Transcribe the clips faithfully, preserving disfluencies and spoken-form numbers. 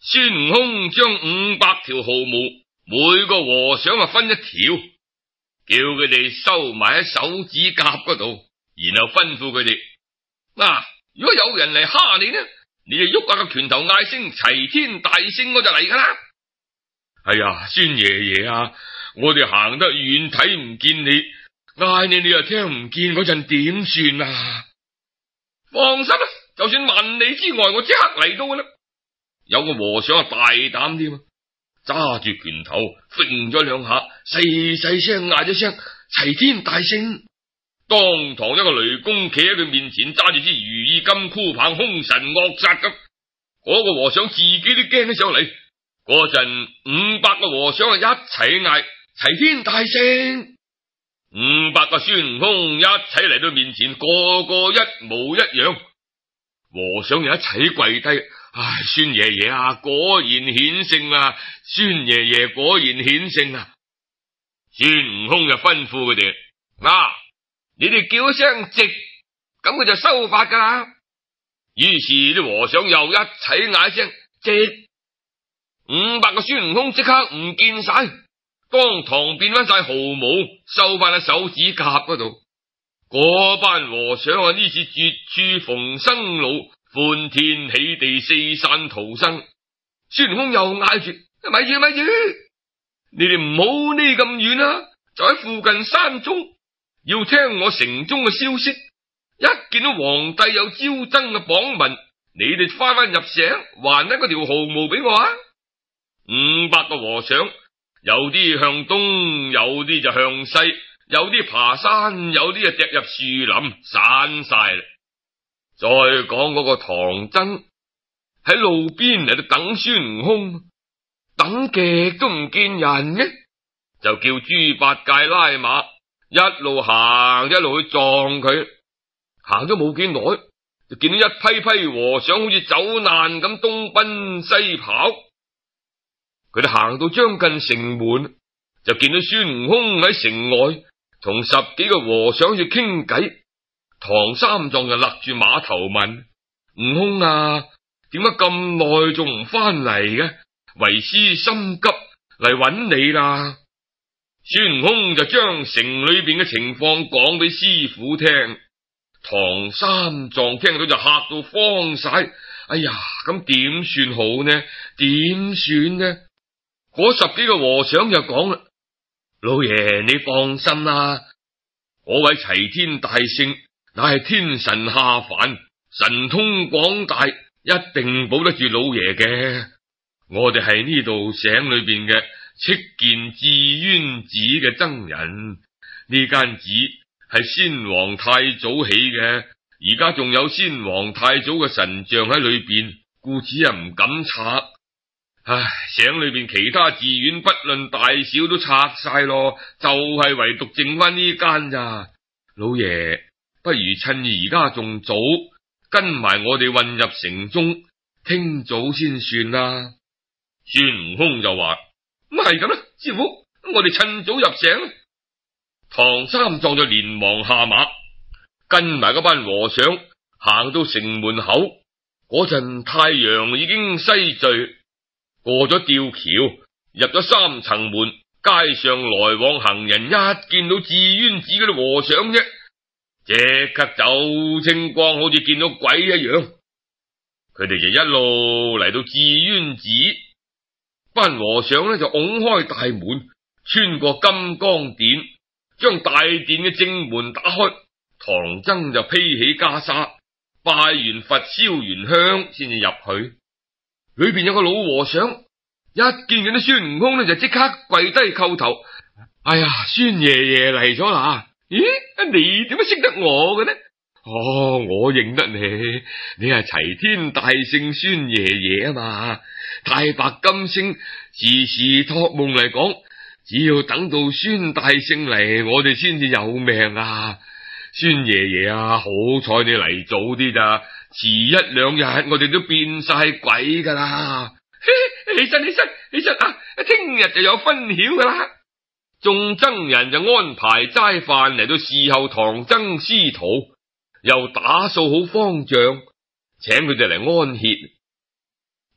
孫悟空將五百條毫毛，每個和尚啊分一條，叫佢哋收埋喺手指甲嗰度，然後吩咐佢哋：嗱、啊，如果有人嚟蝦你呢，你就喐下個拳頭嗌聲齊天大聖，我就嚟噶啦。哎呀，孫爺爺啊，我哋行得遠睇唔見你，嗌你你又聽唔見嗰陣點算啊？放心啦，就算萬里之外，我即刻嚟到噶啦。有個和尚啊大膽啲啊，揸住拳頭揈咗兩下，細細聲嗌咗聲齊天大聖。當堂一個雷公企喺佢面前，揸住支如意金箍棒，凶神惡煞咁。嗰個和尚自己都驚咗上嚟。嗰陣五百個和尚啊一齊嗌齊天大聖。五百個孫悟空一齊嚟到面前，個個一模一樣。和尚又一齊跪低。唉，孫爺爺啊，果然顯聖啊！孫爺爺果然顯聖啊！孫悟空就吩咐佢哋：嗱、啊，你哋叫一聲直，咁佢就收法噶啦。於是啲和尚又一齊嗌聲直，五百個孫悟空即刻唔見晒，當堂變翻晒毫毛，收翻喺手指甲嗰度。嗰班和尚啊，呢次絕處逢生路，歡天喜地，四散逃生。孫悟空又嗌住：咪住咪住，你哋唔好呢咁遠啦，就喺附近山中，要聽我城中嘅消息。一見到皇帝有招爭嘅榜文，你哋翻翻入城，還一嗰條毫毛俾我啊！五百個和尚，有啲向東，有啲就向西，有啲爬山，有啲就趯入樹林，散晒啦。再講嗰個唐僧喺路邊嚟到等孫悟空，等極都唔見人嘅，就叫豬八戒拉馬，一路行一路去撞佢。行咗冇幾耐，就見到一批批和尚好似走難咁東奔西跑。佢哋行到將近城門，就見到孫悟空喺城外同十幾個和尚喺度傾偈。唐三藏就勒住馬頭問：悟空啊，點解咁耐仲唔翻嚟嘅？為師心急嚟揾你啦。孫悟空就將城裏邊嘅情況講俾師傅聽。唐三藏聽到就嚇到慌晒。哎呀，咁點算好呢？點算呢？嗰十幾個和尚就講啦：老爺你放心啦，嗰位齊天大聖乃係天神下凡，神通廣大，一定保得住老爺嘅。我哋係呢度省裏邊嘅戚見智淵寺嘅僧人，呢間寺係先皇太祖起嘅，而家仲有先皇太祖嘅神像喺裏邊，故此啊唔敢拆。唉，省裏邊其他寺院不論大小都拆晒咯，就係、是、唯獨剩翻呢間咋。老爺，不如趁而家仲早，跟埋我哋混入城中，聽早先算啦。孫悟空就話：咁係咁啦，師傅，我哋趁早入城。唐三藏就連忙下馬，跟埋嗰班和尚行到城門口嗰陣，太陽已經西墜。過咗吊橋，入咗三層門，街上來往行人一見到智淵寺嗰啲和尚啫，即刻走清光，好似見到鬼一樣。佢哋就一路嚟到智淵寺，班和尚呢就拱開大門，穿過金剛殿，將大殿嘅正門打開。唐僧就披起袈裟，拜完佛，燒完香，先至入去。裏邊有個老和尚，一見見到孫悟空呢，就即刻跪低叩頭。哎呀，孫爺爺嚟咗啦！咦，你點解識得我嘅呢？哦，我認得你，你係齊天大聖孫爺爺啊嘛！太白金星時時託夢嚟講，只要等到孫大聖嚟，我哋先至有命啊！孫爺爺啊，好彩你嚟早啲咋，遲一兩日我哋都變晒鬼噶啦！起身起身起身啊！聽日就有分曉噶啦！眾僧人就安排齋飯嚟到侍候唐僧師徒，又打掃好方丈，請佢哋嚟安歇。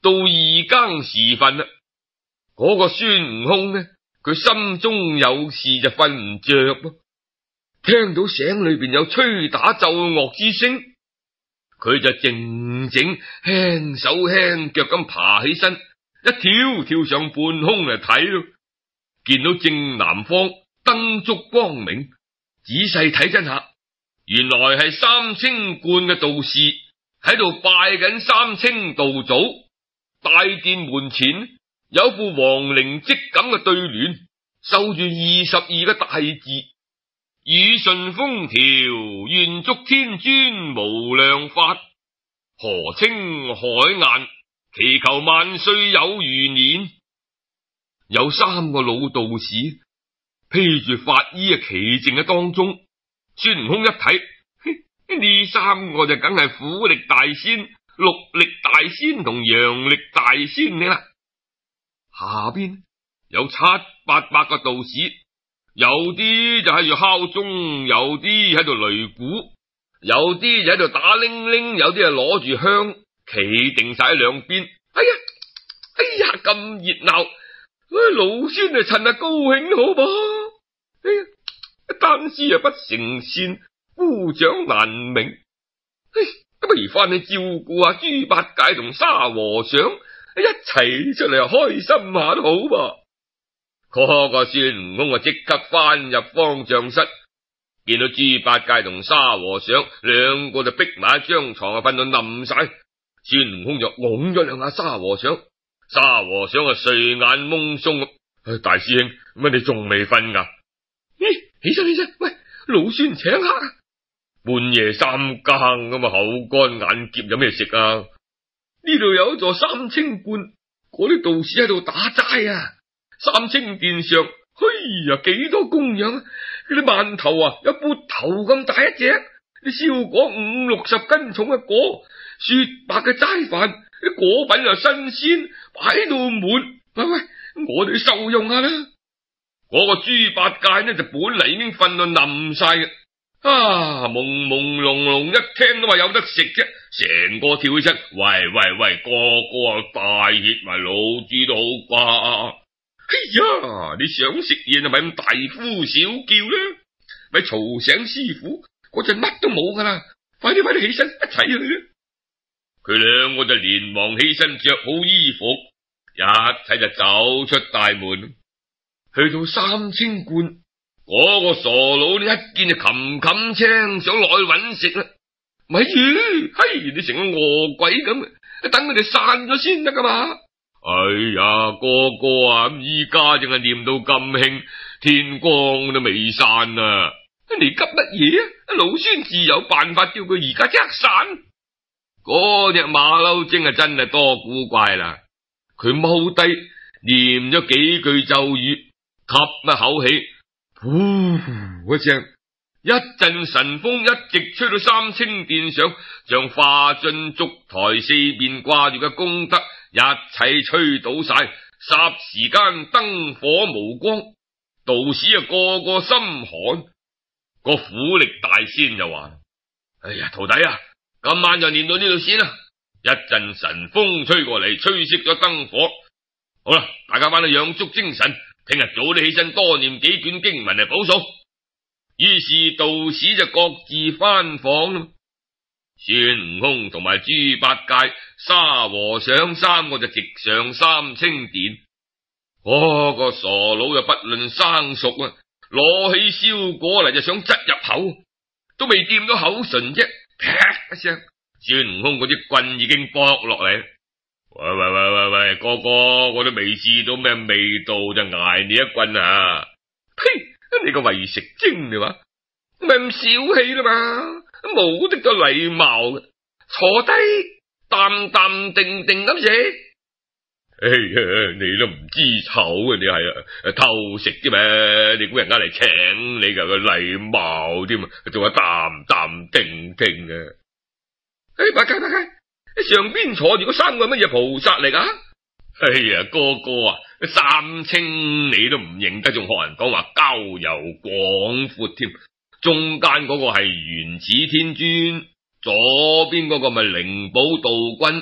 到二更時分啦，嗰、那個孫悟空呢，佢心中有事就瞓唔着咯，聽到醒裏邊有吹打奏樂之聲，佢就靜靜輕手輕腳咁爬起身，一跳跳上半空嚟睇咯，見到正南方燈燭光明，仔細睇真下，原來係三清觀嘅道士喺度拜緊三清道祖。大殿門前有副黃陵織錦嘅對聯，繡住二十二個大字：雨順風調，願祝天尊無量法；河清海晏，祈求萬歲有餘年。有三個老道士披住法衣啊，企靜喺當中。孫悟空一睇，呢三個就梗係虎力大仙、陸力大仙同陽力大仙你啦。下邊有七八百個道士，有啲就喺度敲鐘，有啲喺度擂鼓，有啲就喺度打鈴鈴，有啲啊攞住香，企定晒喺兩邊。哎呀，哎呀，咁熱鬧，老孫啊趁下高興好噃。哎呀，單絲啊不成線，夫長難明。哎，不如翻去照顧下豬八戒同沙和尚，一齊出嚟開心下都好噃。嗰個孫悟空啊，即刻翻入方丈室，見到豬八戒同沙和尚兩個就逼埋一張床啊，瞓到冧晒。孫悟空就拱咗兩下沙和尚，沙和尚啊睡眼蒙鬆咁。哎，大師兄，乜你仲未瞓噶？咦，起身起身，喂，老孫請客啊！半夜三更咁啊，口乾眼澀，有咩食啊？呢度有一座三清觀，嗰啲道士喺度打齋啊。三清殿上，嘿呀，幾多供養啊！嗰啲饅頭啊，有缽頭咁大一隻，啲燒果五六十斤重嘅果，雪白嘅齋飯，啲果品又新鮮，擺到滿。喂喂，我哋受用下啦。嗰個豬八戒呢，就本嚟已經瞓到冧晒嘅。啊，朦朦朧朧一聽都話有得食啫，成個跳起身，喂喂喂，個個啊大熱埋老豬都好啩。哎呀，你想食嘢就咪咁大呼小叫啦，咪嘈醒師傅，嗰陣乜都冇噶啦，快啲快啲起身，一齊去啦。佢兩個就連忙起身着好衣服，一齊就走出大門，去到三清觀。嗰個傻佬呢，一見就冚冚青，想落去揾食啦。咪住，嘿，你成個餓鬼咁，等佢哋散咗先得噶嘛。哎呀，哥哥啊，咁依家淨係念到咁興，天光都未散啊！你急乜嘢啊？老孫自有辦法叫佢而家即刻散。嗰隻馬騮精啊，真係多古怪啦！佢踎低念咗幾句咒語，吸一口氣。呼一聲，一陣神風一直吹到三清殿上，將花樽燭台四邊掛住嘅功德一齊吹倒晒，霎時間燈火無光，道士啊個個心寒。個虎力大仙就話：哎呀，徒弟啊，今晚就練到呢度先啦。一陣神風吹過嚟，吹熄咗燈火。好啦，大家翻去養足精神。聽日早啲起身，多念幾卷經文嚟補數。於是道士就各自翻房啦。孫悟空同埋豬八戒、沙和尚三個就直上三清殿。嗰、那個傻佬就不論生熟啊，攞起燒果嚟就想擠入口，都未掂到口唇啫，啪一聲，孫悟空嗰啲棍已經剝落嚟。喂喂喂喂喂，哥哥，我都未試到咩味道就挨你一棍啊！呸！你個為食精你話，咪咁小氣啦嘛，冇得個禮貌嘅，坐低淡淡定定咁食。哎呀，你都唔知醜啊！你係啊偷食啫咩？你估人家嚟請你噶個禮貌添啊？仲話淡淡定定啊！哎，八戒八戒。上邊坐住嗰三個乜嘢菩薩嚟噶？哎呀，哥哥啊，三清你都唔認得，仲學人講話交遊廣闊添。中間嗰個係原始天尊，左邊嗰個咪靈寶道君，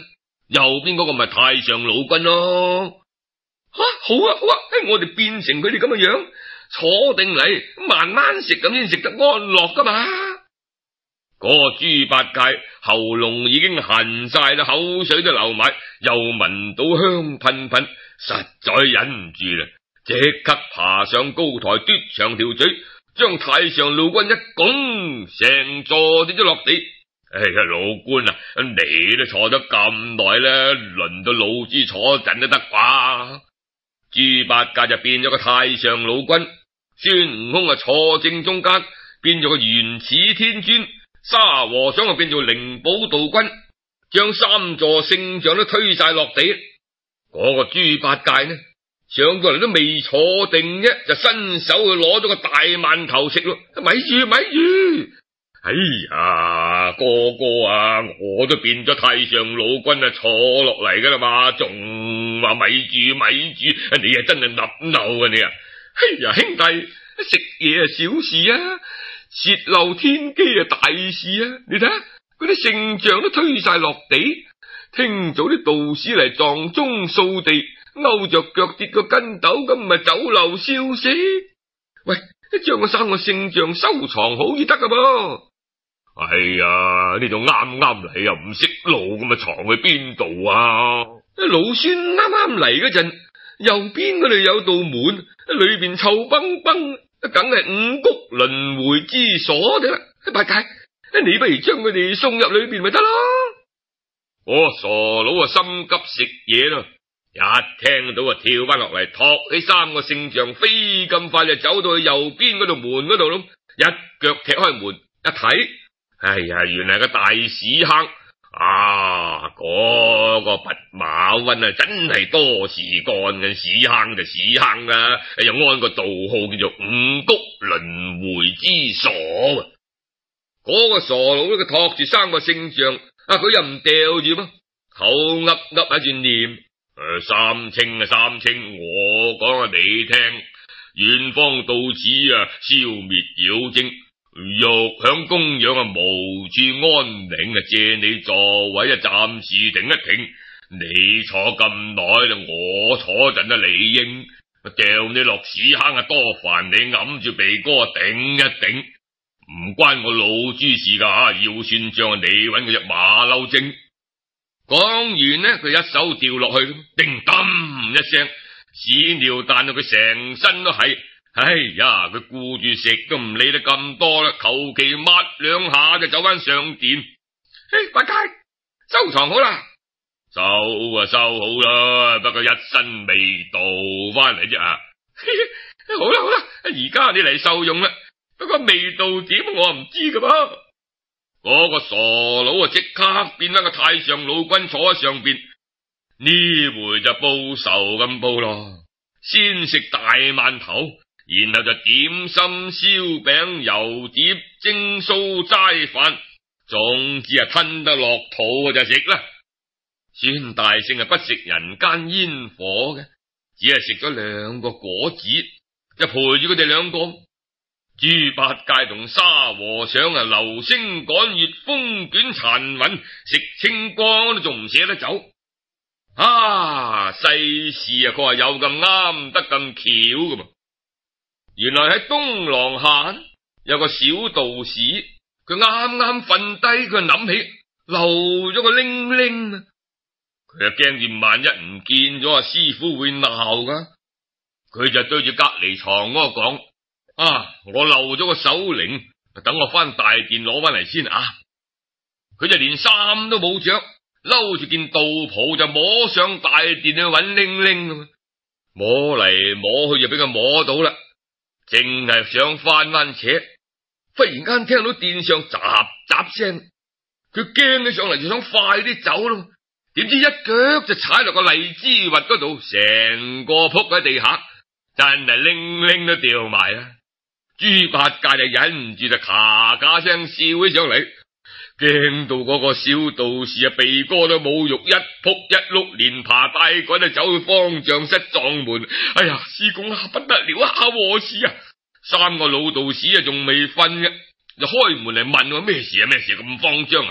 右邊嗰個咪太上老君咯。吓、啊，好啊好啊，我哋變成佢哋咁嘅樣，坐定嚟，慢慢食咁先食得安樂噶嘛。嗰、那個豬八戒喉嚨已經痕晒啦，口水都流埋，又聞到香噴噴，實在忍唔住啦，即刻爬上高台，嘟長條嘴，將太上老君一拱，成座跌咗落地。哎呀，老官啊，你都坐得咁耐啦，輪到老豬坐陣都得啩？豬八戒就變咗個太上老君，孫悟空啊坐正中間，變咗個元始天尊，沙和尚啊變做靈寶道君，將三座聖像都推晒落地。嗰、那個豬八戒呢，上到嚟都未坐定啫，就伸手去攞咗個大饅頭食咯。咪住咪住！哎呀，哥哥啊，我都變咗太上老君啊，坐落嚟噶啦嘛，仲話咪住咪住，你啊真係立漏啊你啊！哎呀，兄弟，食嘢啊小事啊，泄漏天機啊大事啊！你睇下嗰啲聖像都推晒落地，聽早啲道士嚟撞鐘掃地，勾着腳跌個筋斗，咁咪走漏消息。喂，將個三個聖像收藏好至得噶噃。哎呀，呢度啱啱嚟又唔識路，咁啊藏去邊度啊？老孫啱啱嚟嗰陣，右邊嗰度有道門，裏邊臭崩崩，梗係五穀輪迴之所嘅啦。八戒，你不如將佢哋送入裏邊咪得咯。我傻佬啊，心急食嘢咯，一聽到啊跳翻落嚟，托起三個聖像，飛咁快就走到去右邊嗰度門嗰度咯，一腳踢開門，一睇。哎呀，原來個大屎坑啊！嗰、那個弼馬溫啊，真係多事幹嘅，屎坑就屎坑啦，又安個道號叫做五穀輪迴之所。嗰、那個傻佬咧，佢托住三個聖像，啊，佢又唔掉住噃，口噏噏喺住念，誒、呃，三清啊三清，我講啊你聽，遠方到此啊，消滅妖精。欲響供養啊，無處安寧啊！借你座位啊，暫時停一停。你坐咁耐啦，我坐陣啊，理應掉你落屎坑啊，多煩你揞住鼻哥頂一頂，唔關我老豬事噶吓。要算賬啊，你搵佢隻馬騮精。講完呢，佢一手掉落去，叮噹一聲，屎尿彈到佢成身都係。哎呀，佢顧住食都唔理得咁多啦，求其抹兩下就走翻上殿。嘿，八戒，收藏好啦，收啊收好啦，不過一身味道翻嚟啫啊！好啦好啦，而家你嚟受用啦，不過味道點我唔知噶噃。嗰個傻佬啊，即刻變翻個太上老君坐喺上邊，呢回就報仇咁報咯，先食大饅頭。然後就點心、燒餅、油碟、蒸酥、齋飯，總之啊吞得落肚就食啦。孫大聖啊不食人間煙火嘅，只係食咗兩個果子，就陪住佢哋兩個。豬八戒同沙和尚啊流星趕月、風捲殘雲，食清光都仲唔捨得走。啊，世事啊，佢話有咁啱得咁巧噶嘛。原來喺東廊下有個小道士，佢啱啱瞓低，佢諗起漏咗個鈴鈴啊！佢又驚住萬一唔見咗啊，師傅會鬧噶。佢就對住隔籬床嗰個講：啊，我漏咗個手鈴，等我翻大殿攞翻嚟先啊！佢就連衫都冇着，嬲住件道袍就摸上大殿去搵鈴鈴，摸嚟摸去就俾佢摸到啦。淨係想翻翻扯，忽然間聽到殿上雜雜聲，佢驚起上嚟就想快啲走咯，點知一腳就踩落個荔枝核嗰度，成個仆喺地下，真係拎拎都掉埋啦。豬八戒就忍唔住就咔咔聲笑起上嚟，驚到嗰個小道士啊鼻哥都冇肉，一仆一碌連爬帶滾就走去方丈室撞門。哎呀，師公啊，不得了啊，禍事啊！三個老道士啊仲未瞓嘅，就開門嚟問我咩事啊咩事咁慌張啊！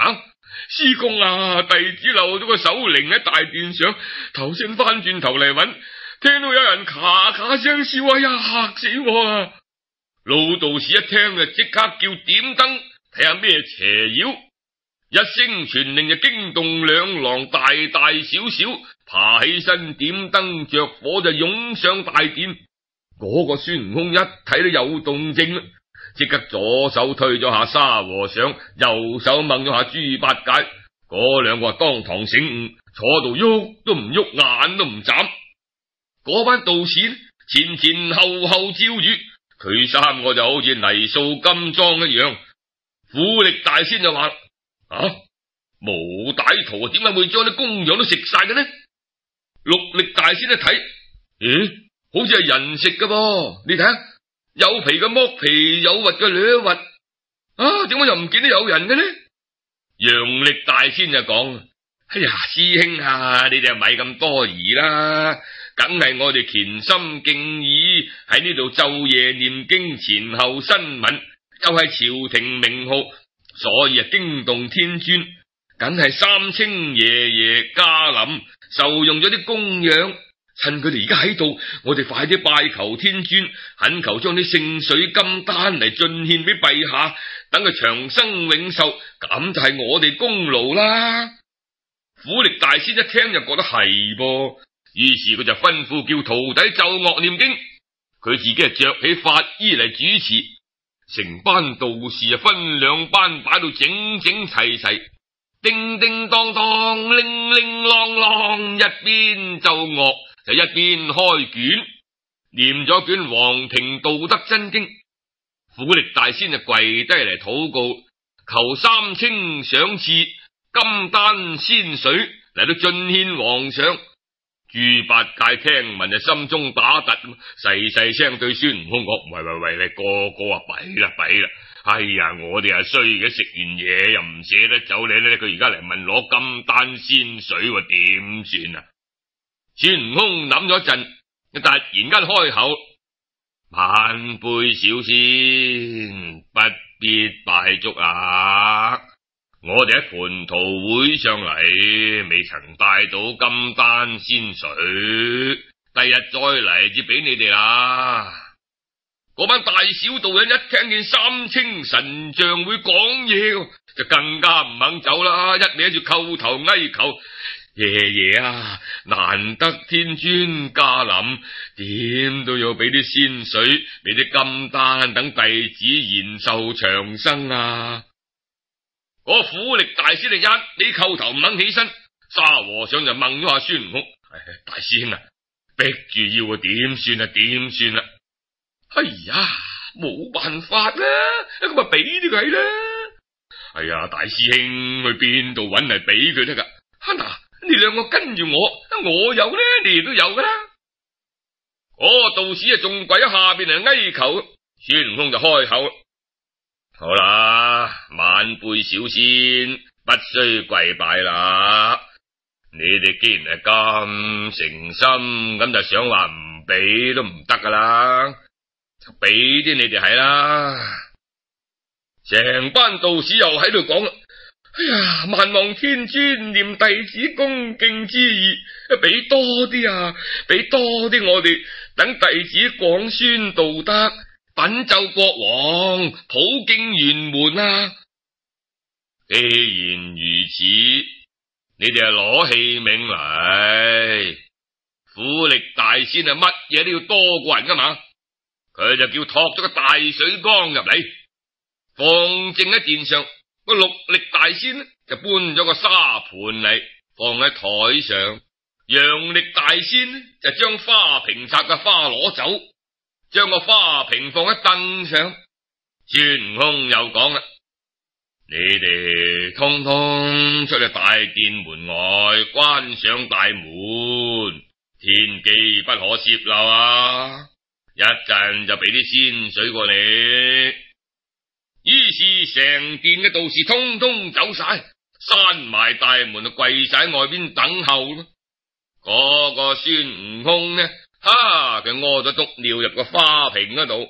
師公啊，弟子漏咗個手鈴喺大殿上，頭先翻轉頭嚟揾，聽到有人咔咔聲笑，哎呀，嚇死我啊！老道士一聽就即刻叫點燈睇下咩邪妖，一聲傳令就驚動兩郎大大小小，爬起身點燈着火就湧上大殿。嗰、那個孫悟空一睇到有動靜，即刻左手推咗下沙和尚，右手掹咗下豬八戒，嗰兩個當堂醒悟，坐度喐都唔喐，眼都唔眨。嗰班道士前前後後照住，佢三個就好似泥塑金裝一樣。虎力大仙就話：啊，無歹徒點解會將啲供養都食晒嘅呢？六力大仙一睇，咦，好似係人食㗎噃，你睇下，有皮嘅剝皮，有核嘅掠核，啊，點解又唔見到有人嘅呢？陽力大仙就講：哎呀，師兄啊，你哋咪咁多疑啦，梗係我哋虔心敬意喺呢度晝夜念經，前後新聞又係朝廷名號，所以啊驚動天尊，梗係三清爺爺駕臨，受用咗啲供養，趁佢哋而家喺度，我哋快啲拜求天尊，懇求將啲聖水金丹嚟進獻俾陛下，等佢長生永壽，咁就係我哋功勞啦。虎力大仙一聽就覺得係噃，於是佢就吩咐叫徒弟奏樂念經，佢自己係着起法衣嚟主持，成班道士啊分兩班擺到整整齊齊，叮叮當當，鈴鈴啷啷，一邊奏樂就一邊開卷，念咗卷《黃庭道德真經》。虎力大仙就跪低嚟禱告，求三清賞賜金丹仙水嚟到進獻皇上。豬八戒聽聞就心中打突，細細聲對孫悟空講：喂喂喂，你個個啊弊啦弊啦！哎呀，我哋啊衰嘅，食完嘢又唔捨得走你咧，佢而家嚟問攞金丹仙水，點算啊？孫悟空諗咗陣，突然間開口：萬輩小仙，不必拜祝啊！我哋喺蟠桃會上嚟，未曾帶到金丹仙水，第日再嚟至俾你哋啦。嗰班大小道人一聽見三清神像會講嘢，就更加唔肯走啦，一味住叩頭哀求：爺爺啊，難得天尊駕臨，點都要俾啲仙水，俾啲金丹，等弟子延壽長生啊！嗰虎力大仙就一味叩頭唔肯起身，沙和尚就掹咗下孫悟空：哎，大仙啊，逼住要啊，點算啊點算啊！哎呀，冇辦法啦，咁咪俾啲佢啦。哎呀，大師兄去邊度搵嚟俾佢得噶？哈嗱，你兩個跟住我，我有咧，你都有噶啦。嗰個道士啊，仲跪喺下邊嚟哀求，孫悟空就開口：好啦，晚輩小仙不需跪拜啦。你哋既然係咁誠心，咁就想話唔俾都唔得噶啦。俾啲你哋係啦，成班道士又喺度講啦。哎呀，萬望天尊念弟子恭敬之意，俾多啲啊，俾多啲我哋，等弟子廣宣道德，稟奏國王，普京圓滿啊！既然如此，你哋係攞器皿嚟，虎力大仙啊，乜嘢都要多過人噶嘛。佢就叫托咗個大水缸入嚟，放正喺殿上。個六力大仙呢就搬咗個沙盤嚟，放喺台上。陽力大仙呢就將花瓶插嘅花攞走，將個花瓶放喺凳上。孫悟空又講啦：你哋通通出去大殿門外，關上大門，天機不可洩漏啊！一陣就俾啲仙水過你。於是成殿嘅道士通通走晒，閂埋大門就跪晒喺外邊等候咯。嗰個孫悟空呢，哈，佢屙咗督尿入個花瓶嗰度，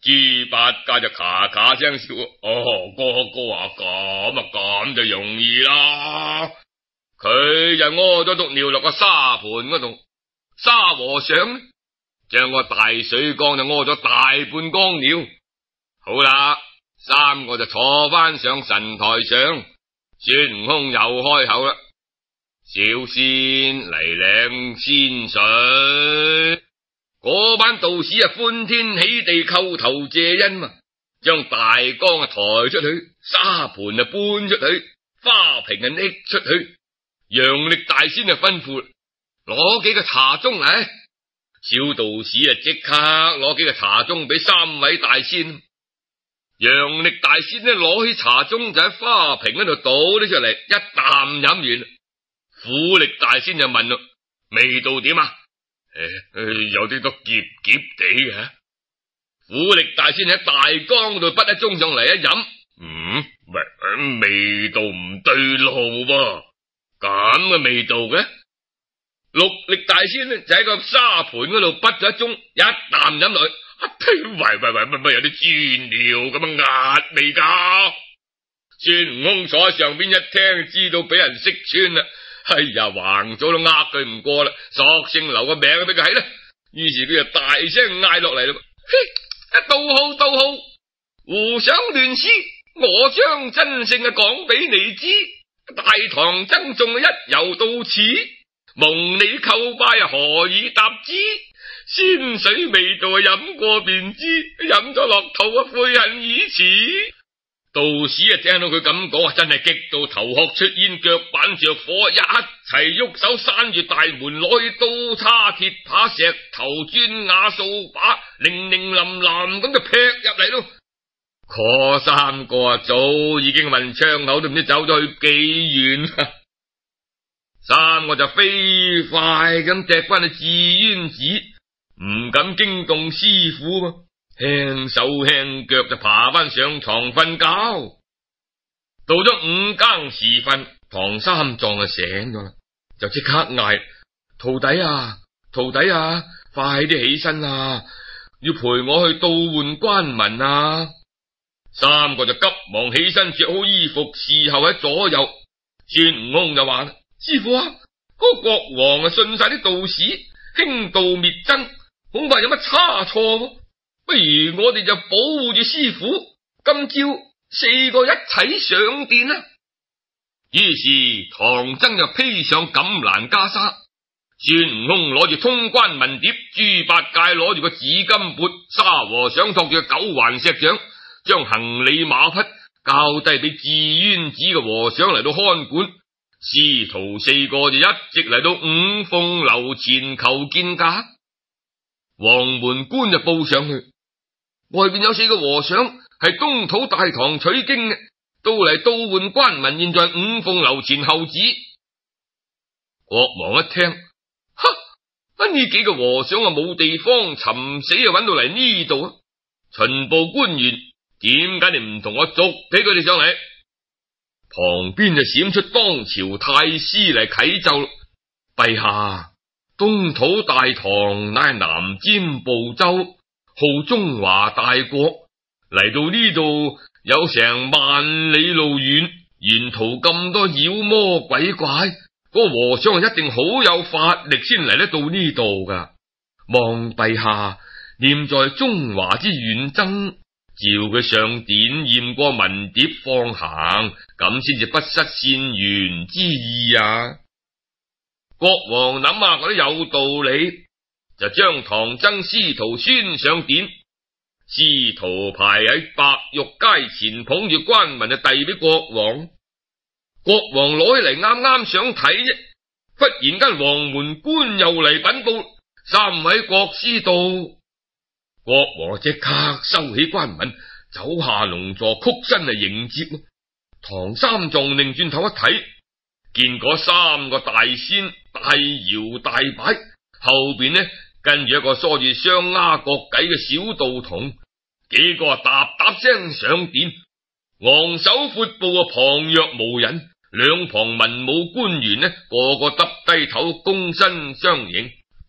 豬八戒就咔咔聲笑，哦，哥哥啊，咁啊咁就容易啦。佢就屙咗督尿落個沙盤嗰度，沙和尚將個大水缸就屙咗大半缸尿。好啦，三個就坐翻上神台上，孫悟空又開口啦：小仙嚟領仙水。嗰班道士啊，歡天喜地叩頭謝恩嘛，將大缸啊抬出去，沙盤啊搬出去，花瓶啊拎出去。楊力大仙就吩咐攞幾個茶盅嚟，小道士啊即刻攞幾個茶盅俾三位大仙。楊力大仙呢攞起茶盅就喺花瓶嗰度倒咗出嚟，一啖飲完。虎力大仙就問咯：味道點啊？誒，有啲都澀澀地嘅。虎力大仙喺大缸度滗一盅上嚟一飲，嗯，喂，味道唔對路噃，咁嘅味道嘅。六力大仙呢就喺個沙盤嗰度滗咗一盅，一啖飲落去，喂喂喂，乜乜有啲豬尿咁樣壓味噶。孫悟空坐喺上邊一聽，知道俾人識穿啦。哎呀，橫咗都呃佢唔過啦，索性留個名俾佢係啦。於是佢就大聲嗌落嚟啦：道號道號，胡想亂施，我將真性啊講俾你知。大唐僧眾一遊到此，蒙你叩拜何以答之？仙水味道啊飲過便知，飲咗落肚啊悔恨已遲。道士啊聽到佢咁講啊，真係激到頭殼出煙，腳板着火，一齊喐手閂住大門，攞起刀叉鐵耙石頭磚瓦掃把，零零冧冧咁就劈入嚟咯。嗰三個啊早已經問窗口都唔知走咗去幾遠，三個就飛快咁踢翻去智淵寺，唔敢驚動師傅嘛，輕手輕腳就爬翻上床瞓覺。到咗五更時分，唐三藏就醒咗啦，就即刻嗌：徒弟啊，徒弟啊，快啲起身啊，要陪我去渡換關文啊！三個就急忙起身，着好衣服，侍候喺左右。孫悟空就話：師傅啊，嗰個國王啊信晒啲道士，興道滅僧，恐怕有乜差錯，不如我哋就保護住師傅，今朝四個一齊上殿啦。於是唐僧就披上錦蘭袈裟，孫悟空攞住通關文牒，豬八戒攞住個紫金缽，沙和尚托住個九環石杖，將行李馬匹交低俾智淵寺嘅和尚嚟到看管。師徒四個就一直嚟到五鳳樓前求見駕。黃門官就報上去，外邊有四個和尚係東土大唐取經嘅，都嚟渡換關文，現在五鳳樓前候旨。國王一聽，哈，呢幾個和尚啊冇地方尋死啊，揾到嚟呢度啊！巡捕官員，點解你唔同我捉起佢哋上嚟？旁邊就閃出當朝太師嚟啟奏：陛下，東土大唐乃係南瞻部洲，號中華大國，嚟到呢度有成萬里路遠，沿途咁多妖魔鬼怪，嗰個和尚一定好有法力先嚟得到呢度噶。望陛下念在中華之遠征，召佢上典驗過文牒放行，咁先至不失善緣之意啊！國王諗下嗰啲有道理，就將唐僧師徒宣上典，師徒排喺白玉階前，捧住關文就遞俾國王。國王攞起嚟啱啱想睇啫，忽然間黃門官又嚟稟報：三位國師到。國王即刻收起關文，走下龍座，曲身嚟迎接。唐三藏擰轉頭一睇，見嗰三個大仙大搖大擺，後邊呢跟住一個梳住雙丫角髻嘅小道童，幾個啊嗒嗒聲上殿，昂首闊步啊旁若無人，兩旁文武官員呢個個耷低頭躬身相迎。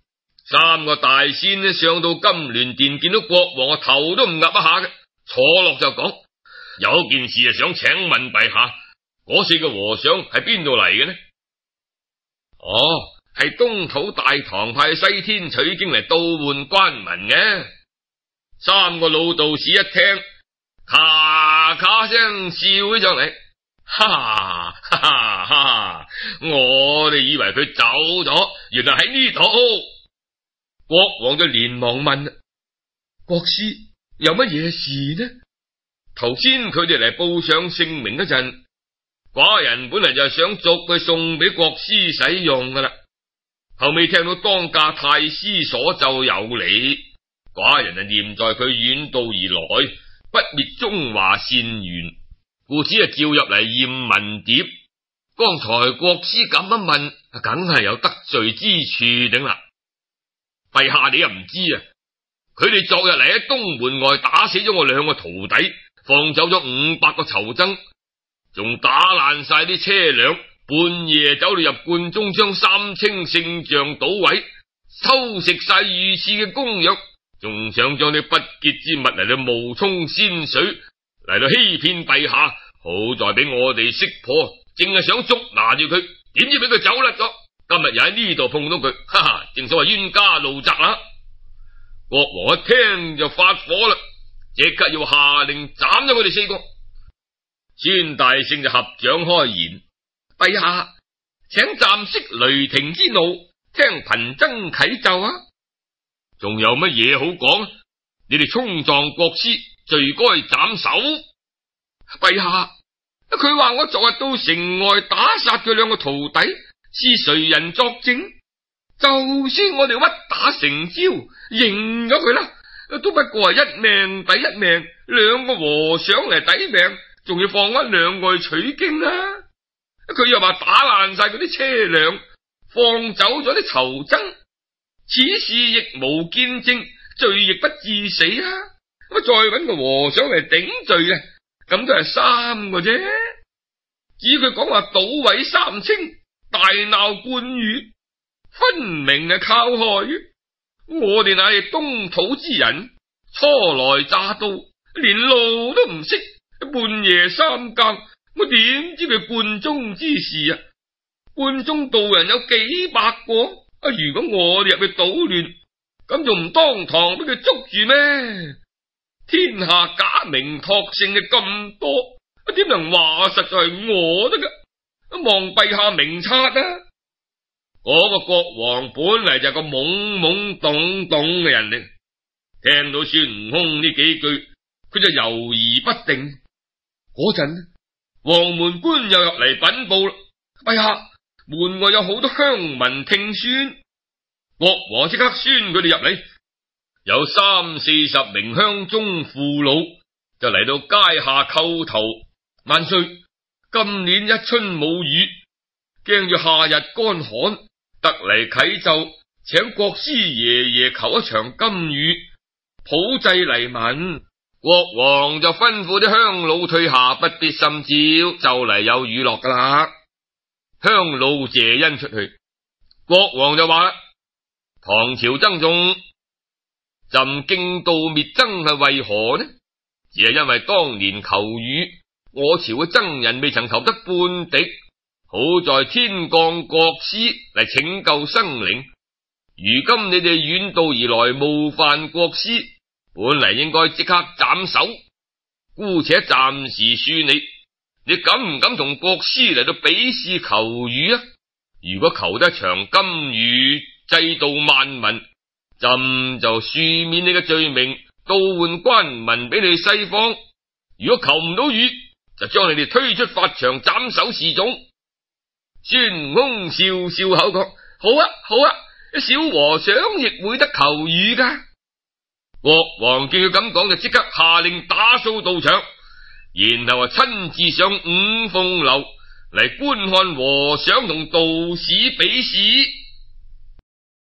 三個大仙呢上到金鑾殿，見到國王個頭都唔岌一下嘅，坐落就講：有件事啊，想請問陛下，嗰四個和尚係邊度嚟嘅呢？哦，係東土大唐派西天取經嚟倒換官民嘅。三個老道士一聽，咔咔聲笑起上嚟，哈哈哈哈哈！我哋以為佢走咗，原來喺呢度。國王就連忙問：國師有乜嘢事呢？頭先佢哋嚟報上姓名嗰陣，寡人本嚟就係想捉佢送俾國師使用噶啦，後尾聽到當家太師所奏有禮，寡人啊念在佢遠道而來，不滅中華善緣，故此啊叫入嚟驗文牒。剛才國師咁一問，梗係有得罪之處頂啦。陛下你又唔知啊，佢哋昨日嚟喺東門外打死咗我兩個徒弟，放走咗五百個囚僧，仲打爛晒啲車輛，半夜走到入觀中，將三清聖像搗毀，偷食晒御賜嘅供藥，仲想將啲不潔之物嚟到冒充仙水，嚟到欺騙陛下。好在俾我哋識破，淨係想捉拿住佢，點知俾佢走甩咗。今日又喺呢度碰到佢，哈哈，正所謂冤家路窄啦。國王一聽就發火啦，即刻要下令斬咗佢哋四個。孫大聖就合掌開言：陛下，請暫息雷霆之怒，聽貧僧啟奏啊！仲有乜嘢好講？你哋衝撞國師，罪該斬首。陛下，佢話我昨日到城外打殺佢兩個徒弟，是誰人作證？就算我哋屈打成招，認咗佢啦，都不過係一命抵一命，兩個和尚嚟抵命，仲要放翻兩個去取經啦。佢又話打爛晒嗰啲車輛，放走咗啲囚僧，此事亦無見證，罪亦不致死啊！咁再搵個和尚嚟頂罪啊，咁都係三個啫。至於佢講話搗毀三清，大鬧冠宇，分明係靠害。我哋乃係東土之人，初來乍到，連路都唔識，半夜三更，我點知佢觀中之事啊？觀中道人有幾百個，啊！如果我哋入去搗亂，咁仲唔當堂俾佢捉住咩？天下假名託姓嘅咁多，點能話實在係我得噶？望陛下明察啊！嗰個國王本嚟就係個懵懵懂懂嘅人嚟，聽到孫悟空呢幾句，佢就猶豫不定。嗰陣，黃門官又入嚟稟報啦：陛下，門外有好多鄉民聽宣。國王即刻宣佢哋入嚟，有三四十名鄉中父老就嚟到階下叩頭：萬歲！今年一春冇雨，驚住夏日乾旱，特嚟啟奏，請國師爺爺求一場金雨，普濟黎民。國王就吩咐啲鄉老退下，不必心焦，就嚟有雨落噶啦。鄉老謝恩出去，國王就話啦：唐朝僧眾朕敬道滅僧係為何呢？只係因為當年求雨，我朝嘅僧人未曾求得半滴，好在天降國師嚟拯救生靈。如今你哋遠道而來冒犯國師，本嚟應該即刻斬首，姑且暫時恕你。你敢唔敢同國師嚟到比試求雨啊？如果求得一場金雨，濟度萬民，朕就恕免你嘅罪名，倒換官民俾你西方。如果求唔到雨，就將你哋推出法場斬首示眾。孫悟空笑笑口講：好啊，好啊，小和尚亦會得求雨噶。國王見佢咁講，就即刻下令打掃道場，然後啊親自上五鳳樓嚟觀看和尚同道士比試。